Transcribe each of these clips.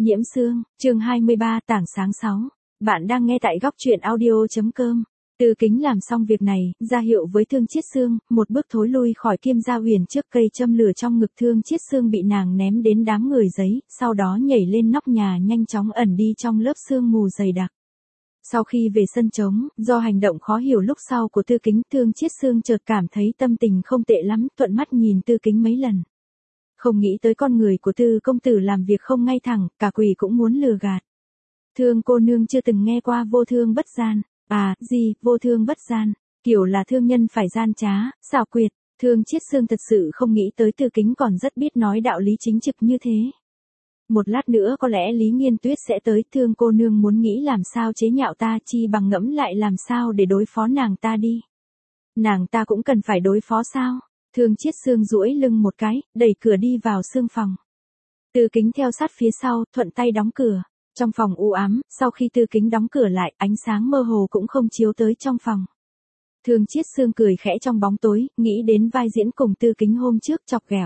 Nhiễm Sương, chương 23 tảng sáng 6. Bạn đang nghe tại góc truyện audio.com. Từ Kính làm xong việc này, ra hiệu với Thương Chiết Sương, một bước thối lui khỏi Kim Gia Huyền trước cây châm lửa trong ngực Thương Chiết Sương bị nàng ném đến đám người giấy, sau đó nhảy lên nóc nhà nhanh chóng ẩn đi trong lớp sương mù dày đặc. Sau khi về sân trống, do hành động khó hiểu lúc sau của Tư Kính, Thương Chiết Sương chợt cảm thấy tâm tình không tệ lắm, thuận mắt nhìn Tư Kính mấy lần. Không nghĩ tới con người của Tư công tử làm việc không ngay thẳng, cả quỷ cũng muốn lừa gạt. Thương cô nương chưa từng nghe qua vô thương bất gian. À, gì, vô thương bất gian, kiểu là thương nhân phải gian trá, xảo quyệt. Thương Chiết Sương thật sự không nghĩ tới Tư Kính còn rất biết nói đạo lý chính trực như thế. Một lát nữa có lẽ Lý Nghiên Tuyết sẽ tới, Thương cô nương muốn nghĩ làm sao chế nhạo ta chi bằng ngẫm lại làm sao để đối phó nàng ta đi. Nàng ta cũng cần phải đối phó sao? Thương Chiết Sương duỗi lưng một cái, đẩy cửa đi vào sương phòng. Tư Kính theo sát phía sau, thuận tay đóng cửa. Trong phòng u ám, sau khi Tư Kính đóng cửa lại, ánh sáng mơ hồ cũng không chiếu tới trong phòng. Thương Chiết Sương cười khẽ trong bóng tối, nghĩ đến vai diễn cùng Tư Kính hôm trước chọc ghẹo.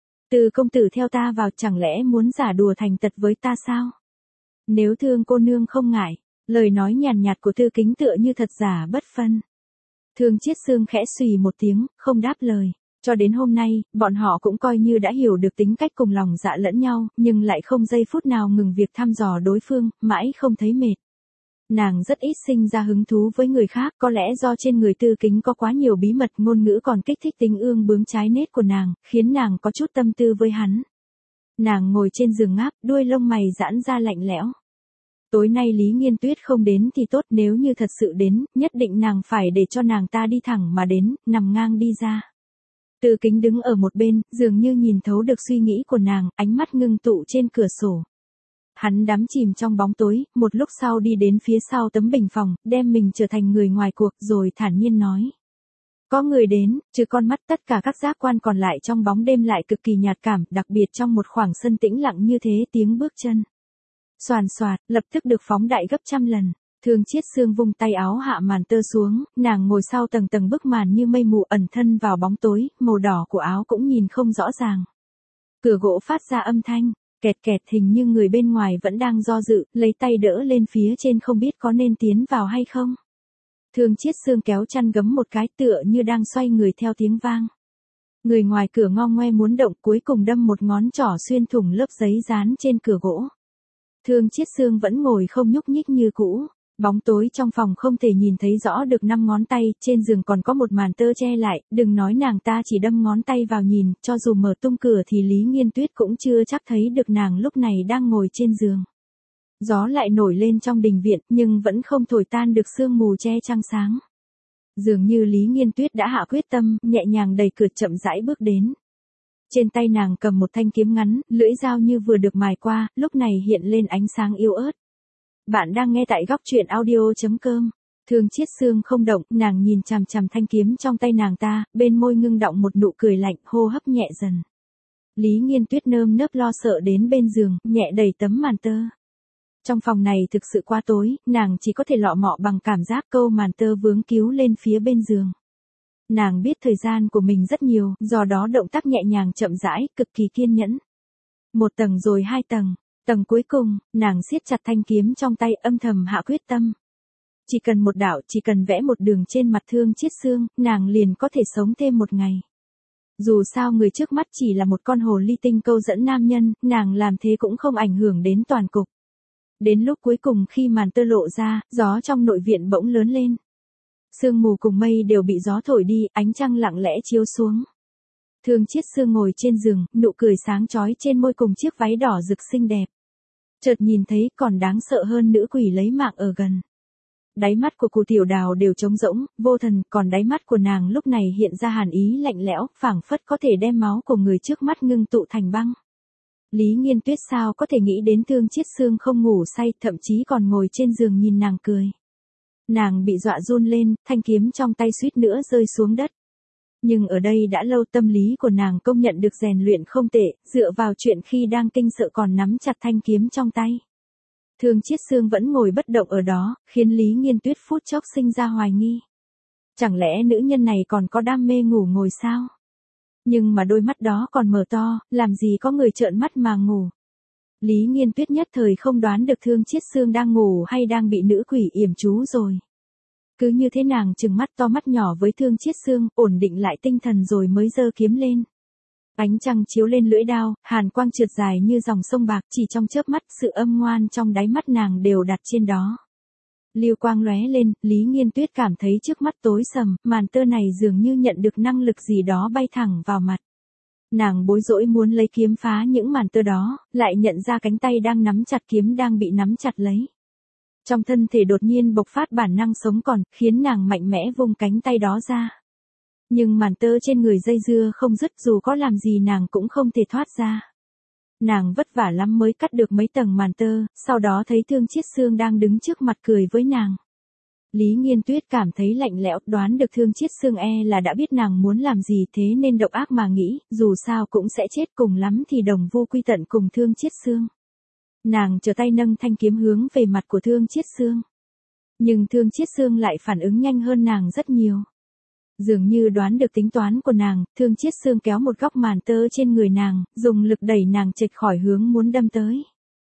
Từ công tử theo ta vào chẳng lẽ muốn giả đùa thành tật với ta sao? Nếu Thương cô nương không ngại, lời nói nhàn nhạt của Tư Kính tựa như thật giả bất phân. Thương Chiết Sương khẽ xùy một tiếng, không đáp lời. Cho đến hôm nay, bọn họ cũng coi như đã hiểu được tính cách cùng lòng dạ lẫn nhau, nhưng lại không giây phút nào ngừng việc thăm dò đối phương, mãi không thấy mệt. Nàng rất ít sinh ra hứng thú với người khác, có lẽ do trên người Tư Kính có quá nhiều bí mật, ngôn ngữ còn kích thích tính ương bướng trái nết của nàng, khiến nàng có chút tâm tư với hắn. Nàng ngồi trên giường ngáp, đuôi lông mày giãn ra lạnh lẽo. Tối nay Lý Nghiên Tuyết không đến thì tốt, nếu như thật sự đến, nhất định nàng phải để cho nàng ta đi thẳng mà đến, nằm ngang đi ra. Tư Kính đứng ở một bên, dường như nhìn thấu được suy nghĩ của nàng, ánh mắt ngưng tụ trên cửa sổ. Hắn đắm chìm trong bóng tối, một lúc sau đi đến phía sau tấm bình phòng, đem mình trở thành người ngoài cuộc rồi thản nhiên nói. Có người đến, trừ con mắt tất cả các giác quan còn lại trong bóng đêm lại cực kỳ nhạt cảm, đặc biệt trong một khoảng sân tĩnh lặng như thế tiếng bước chân. Xoàn xoạt, lập tức được phóng đại gấp trăm lần. Thương Chiết Sương vung tay áo hạ màn tơ xuống, nàng ngồi sau tầng tầng bức màn như mây mù ẩn thân vào bóng tối, màu đỏ của áo cũng nhìn không rõ ràng. Cửa gỗ phát ra âm thanh, kẹt kẹt, hình như người bên ngoài vẫn đang do dự, lấy tay đỡ lên phía trên không biết có nên tiến vào hay không. Thương Chiết Sương kéo chăn gấm một cái tựa như đang xoay người theo tiếng vang. Người ngoài cửa ngo ngoe muốn động, cuối cùng đâm một ngón trỏ xuyên thủng lớp giấy dán trên cửa gỗ. Thương Chiết Sương vẫn ngồi không nhúc nhích như cũ. Bóng tối trong phòng không thể nhìn thấy rõ được 5 ngón tay, trên giường còn có một màn tơ che lại, đừng nói nàng ta chỉ đâm ngón tay vào nhìn, cho dù mở tung cửa thì Lý Nghiên Tuyết cũng chưa chắc thấy được nàng lúc này đang ngồi trên giường. Gió lại nổi lên trong đình viện, nhưng vẫn không thổi tan được sương mù che trăng sáng. Dường như Lý Nghiên Tuyết đã hạ quyết tâm, nhẹ nhàng đẩy cửa chậm rãi bước đến. Trên tay nàng cầm một thanh kiếm ngắn, lưỡi dao như vừa được mài qua, lúc này hiện lên ánh sáng yếu ớt. Bạn đang nghe tại góc truyện audio.com. Thương Chiết Sương không động, nàng nhìn chằm chằm thanh kiếm trong tay nàng ta, bên môi ngưng đọng một nụ cười lạnh, hô hấp nhẹ dần. Lý Nghiên Tuyết nơm nớp lo sợ đến bên giường, nhẹ đẩy tấm màn tơ. Trong phòng này thực sự quá tối, nàng chỉ có thể lọ mọ bằng cảm giác câu màn tơ vướng kíu lên phía bên giường. Nàng biết thời gian của mình rất nhiều, do đó động tác nhẹ nhàng chậm rãi, cực kỳ kiên nhẫn. Một tầng rồi 2 tầng. Tầng cuối cùng, nàng siết chặt thanh kiếm trong tay, âm thầm hạ quyết tâm. Chỉ cần một đạo, chỉ cần vẽ một đường trên mặt Thương Chiết Sương, nàng liền có thể sống thêm một ngày. Dù sao người trước mắt chỉ là một con hồ ly tinh câu dẫn nam nhân, nàng làm thế cũng không ảnh hưởng đến toàn cục. Đến lúc cuối cùng khi màn tơ lộ ra, gió trong nội viện bỗng lớn lên. Sương mù cùng mây đều bị gió thổi đi, ánh trăng lặng lẽ chiếu xuống. Thương Chiết Sương ngồi trên giường, nụ cười sáng chói trên môi cùng chiếc váy đỏ rực xinh đẹp. Chợt nhìn thấy còn đáng sợ hơn nữ quỷ lấy mạng ở gần. Đáy mắt của cụ Tiểu Đào đều trống rỗng, vô thần, còn đáy mắt của nàng lúc này hiện ra hàn ý lạnh lẽo, phảng phất có thể đem máu của người trước mắt ngưng tụ thành băng. Lý Nghiên Tuyết sao có thể nghĩ đến Thương Chiết Sương không ngủ say, thậm chí còn ngồi trên giường nhìn nàng cười. Nàng bị dọa run lên, thanh kiếm trong tay suýt nữa rơi xuống đất. Nhưng ở đây đã lâu, tâm lý của nàng công nhận được rèn luyện không tệ, dựa vào chuyện khi đang kinh sợ còn nắm chặt thanh kiếm trong tay. Thương Chiết Sương vẫn ngồi bất động ở đó, khiến Lý Nghiên Tuyết phút chốc sinh ra hoài nghi. Chẳng lẽ nữ nhân này còn có đam mê ngủ ngồi sao? Nhưng mà đôi mắt đó còn mở to, làm gì có người trợn mắt mà ngủ. Lý Nghiên Tuyết nhất thời không đoán được Thương Chiết Xương đang ngủ hay đang bị nữ quỷ yểm chú rồi. Cứ như thế nàng trừng mắt to mắt nhỏ với Thương Chiết Xương, ổn định lại tinh thần rồi mới giơ kiếm lên. Ánh trăng chiếu lên lưỡi đao, hàn quang trượt dài như dòng sông bạc, chỉ trong chớp mắt sự âm ngoan trong đáy mắt nàng đều đặt trên đó. Lưu quang lóe lên, Lý Nghiên Tuyết cảm thấy trước mắt tối sầm, màn tơ này dường như nhận được năng lực gì đó bay thẳng vào mặt. Nàng bối rối muốn lấy kiếm phá những màn tơ đó, lại nhận ra cánh tay đang nắm chặt kiếm đang bị nắm chặt lấy. Trong thân thể đột nhiên bộc phát bản năng sống còn, khiến nàng mạnh mẽ vung cánh tay đó ra. Nhưng màn tơ trên người dây dưa không dứt, dù có làm gì nàng cũng không thể thoát ra. Nàng vất vả lắm mới cắt được mấy tầng màn tơ, sau đó thấy Thương Chiết Xương đang đứng trước mặt cười với nàng. Lý Nghiên Tuyết cảm thấy lạnh lẽo, đoán được Thương Chiết Xương là đã biết nàng muốn làm gì, thế nên độc ác mà nghĩ, dù sao cũng sẽ chết, cùng lắm thì đồng vu quy tận cùng Thương Chiết Xương. Nàng trở tay nâng thanh kiếm hướng về mặt của Thương Chiết Xương. Nhưng Thương Chiết Xương lại phản ứng nhanh hơn nàng rất nhiều. Dường như đoán được tính toán của nàng, Thương Chiết Xương kéo một góc màn tơ trên người nàng, dùng lực đẩy nàng chệch khỏi hướng muốn đâm tới.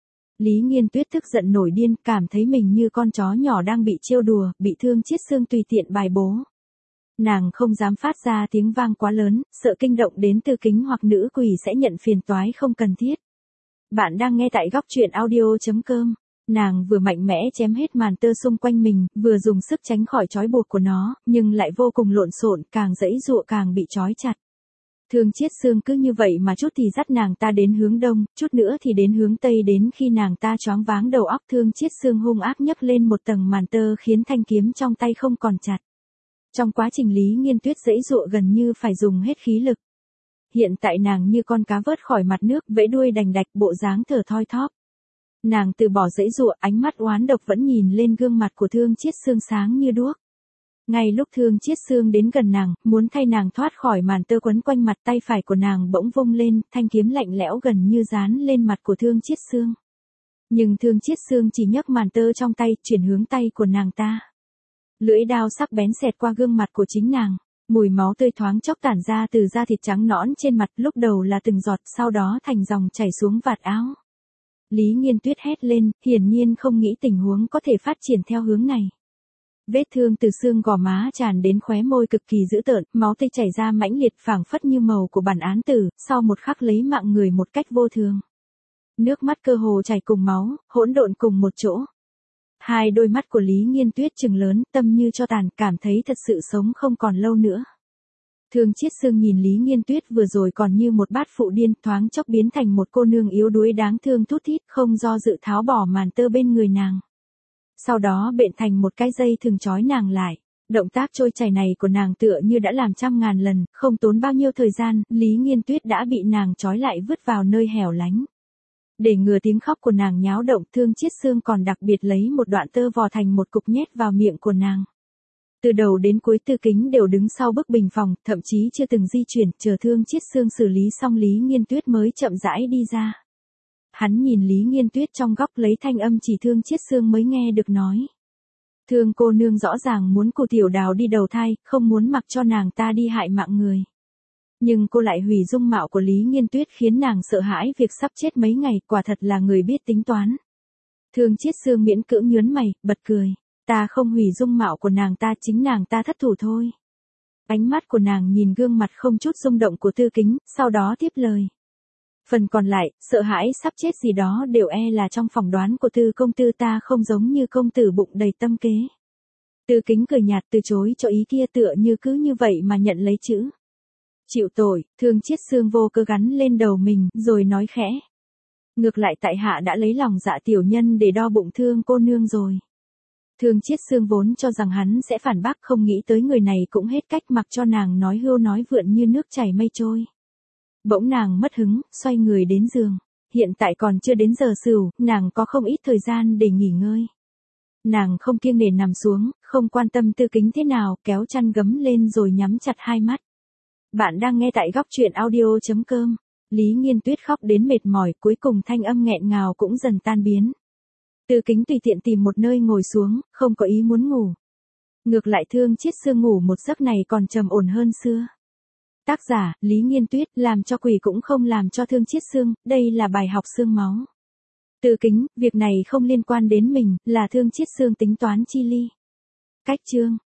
Lý Nghiên Tuyết tức giận nổi điên, cảm thấy mình như con chó nhỏ đang bị trêu đùa, bị Thương Chiết Xương tùy tiện bài bố. Nàng không dám phát ra tiếng vang quá lớn, sợ kinh động đến Tư Kính hoặc nữ quỷ sẽ nhận phiền toái không cần thiết. Bạn đang nghe tại góc truyện audio.com. Nàng vừa mạnh mẽ chém hết màn tơ xung quanh mình, vừa dùng sức tránh khỏi trói buộc của nó, nhưng lại vô cùng lộn xộn, càng giãy giụa càng bị trói chặt. Thương Chiết Xương cứ như vậy mà chút thì dắt nàng ta đến hướng đông, chút nữa thì đến hướng tây, đến khi nàng ta choáng váng đầu óc. Thương Chiết Xương hung ác nhấc lên một tầng màn tơ khiến thanh kiếm trong tay không còn chặt. Trong quá trình Lý Nghiên Tuyết giãy giụa gần như phải dùng hết khí lực. Hiện tại nàng như con cá vớt khỏi mặt nước, vẫy đuôi đành đạch, bộ dáng thở thoi thóp. Nàng từ bỏ giãy giụa, ánh mắt oán độc vẫn nhìn lên gương mặt của Thương Chiết Xương sáng như đuốc. Ngay lúc Thương Chiết Xương đến gần nàng, muốn thay nàng thoát khỏi màn tơ quấn quanh mặt, tay phải của nàng bỗng vung lên, thanh kiếm lạnh lẽo gần như dán lên mặt của Thương Chiết Xương. Nhưng Thương Chiết Xương chỉ nhấc màn tơ trong tay, chuyển hướng tay của nàng ta. Lưỡi đao sắc bén xẹt qua gương mặt của chính nàng. Mùi máu tươi thoáng chốc tản ra từ da thịt trắng nõn trên mặt, lúc đầu là từng giọt, sau đó thành dòng chảy xuống vạt áo. Lý Nghiên Tuyết hét lên, hiển nhiên không nghĩ tình huống có thể phát triển theo hướng này. Vết thương từ xương gò má tràn đến khóe môi cực kỳ dữ tợn, máu tươi chảy ra mãnh liệt phảng phất như màu của bản án tử, sau một khắc lấy mạng người một cách vô thường. Nước mắt cơ hồ chảy cùng máu, hỗn độn cùng một chỗ. Hai đôi mắt của Lý Nghiên Tuyết trừng lớn, tâm như cho tàn, cảm thấy thật sự sống không còn lâu nữa. Thương Chiết Xương nhìn Lý Nghiên Tuyết vừa rồi còn như một bát phụ điên, thoáng chốc biến thành một cô nương yếu đuối đáng thương thút thít, không do dự tháo bỏ màn tơ bên người nàng. Sau đó bện thành một cái dây thừng trói nàng lại. Động tác trôi chảy này của nàng tựa như đã làm trăm ngàn lần, không tốn bao nhiêu thời gian, Lý Nghiên Tuyết đã bị nàng trói lại vứt vào nơi hẻo lánh. Để ngừa tiếng khóc của nàng nháo động, Thương Chiết Xương còn đặc biệt lấy một đoạn tơ vò thành một cục nhét vào miệng của nàng. Từ đầu đến cuối Tư Kính đều đứng sau bức bình phòng, thậm chí chưa từng di chuyển, chờ Thương Chiết Xương xử lý xong Lý Nghiên Tuyết mới chậm rãi đi ra. Hắn nhìn Lý Nghiên Tuyết trong góc lấy thanh âm chỉ Thương Chiết Xương mới nghe được nói. Thương cô nương rõ ràng muốn cô tiểu đào đi đầu thai, không muốn mặc cho nàng ta đi hại mạng người. Nhưng cô lại hủy dung mạo của Lý Nghiên Tuyết khiến nàng sợ hãi việc sắp chết mấy ngày, quả thật là người biết tính toán. Thương Chiết Xương miễn cưỡng nhớn mày, bật cười. Ta không hủy dung mạo của nàng ta, chính nàng ta thất thủ thôi. Ánh mắt của nàng nhìn gương mặt không chút rung động của Tư Kính, sau đó tiếp lời. Phần còn lại, sợ hãi sắp chết gì đó đều là trong phỏng đoán của Tư công tử, ta không giống như công tử bụng đầy tâm kế. Tư Kính cười nhạt từ chối cho ý kia, tựa như cứ như vậy mà nhận lấy chữ. Chịu tội, Thương Chiết Xương vô cơ gắn lên đầu mình, rồi nói khẽ. Ngược lại tại hạ đã lấy lòng dạ tiểu nhân để đo bụng Thương cô nương rồi. Thương Chiết Xương vốn cho rằng hắn sẽ phản bác, không nghĩ tới người này cũng hết cách, mặc cho nàng nói hưu nói vượn như nước chảy mây trôi. Bỗng nàng mất hứng, xoay người đến giường. Hiện tại còn chưa đến giờ sửu, nàng có không ít thời gian để nghỉ ngơi. Nàng không kiêng nể nằm xuống, không quan tâm Tư Kính thế nào, kéo chăn gấm lên rồi nhắm chặt hai mắt. Bạn đang nghe tại góc truyện audio.com. Lý Nghiên Tuyết khóc đến mệt mỏi, cuối cùng thanh âm nghẹn ngào cũng dần tan biến. Tư Kính tùy tiện tìm một nơi ngồi xuống, không có ý muốn ngủ. Ngược lại Thương Chiết Xương ngủ một giấc này còn trầm ổn hơn xưa. Tác giả, Lý Nghiên Tuyết, làm cho quỷ cũng không làm cho Thương Chiết Xương, đây là bài học xương máu. Từ Kính, việc này không liên quan đến mình, là Thương Chiết Xương tính toán chi ly. Cách chương.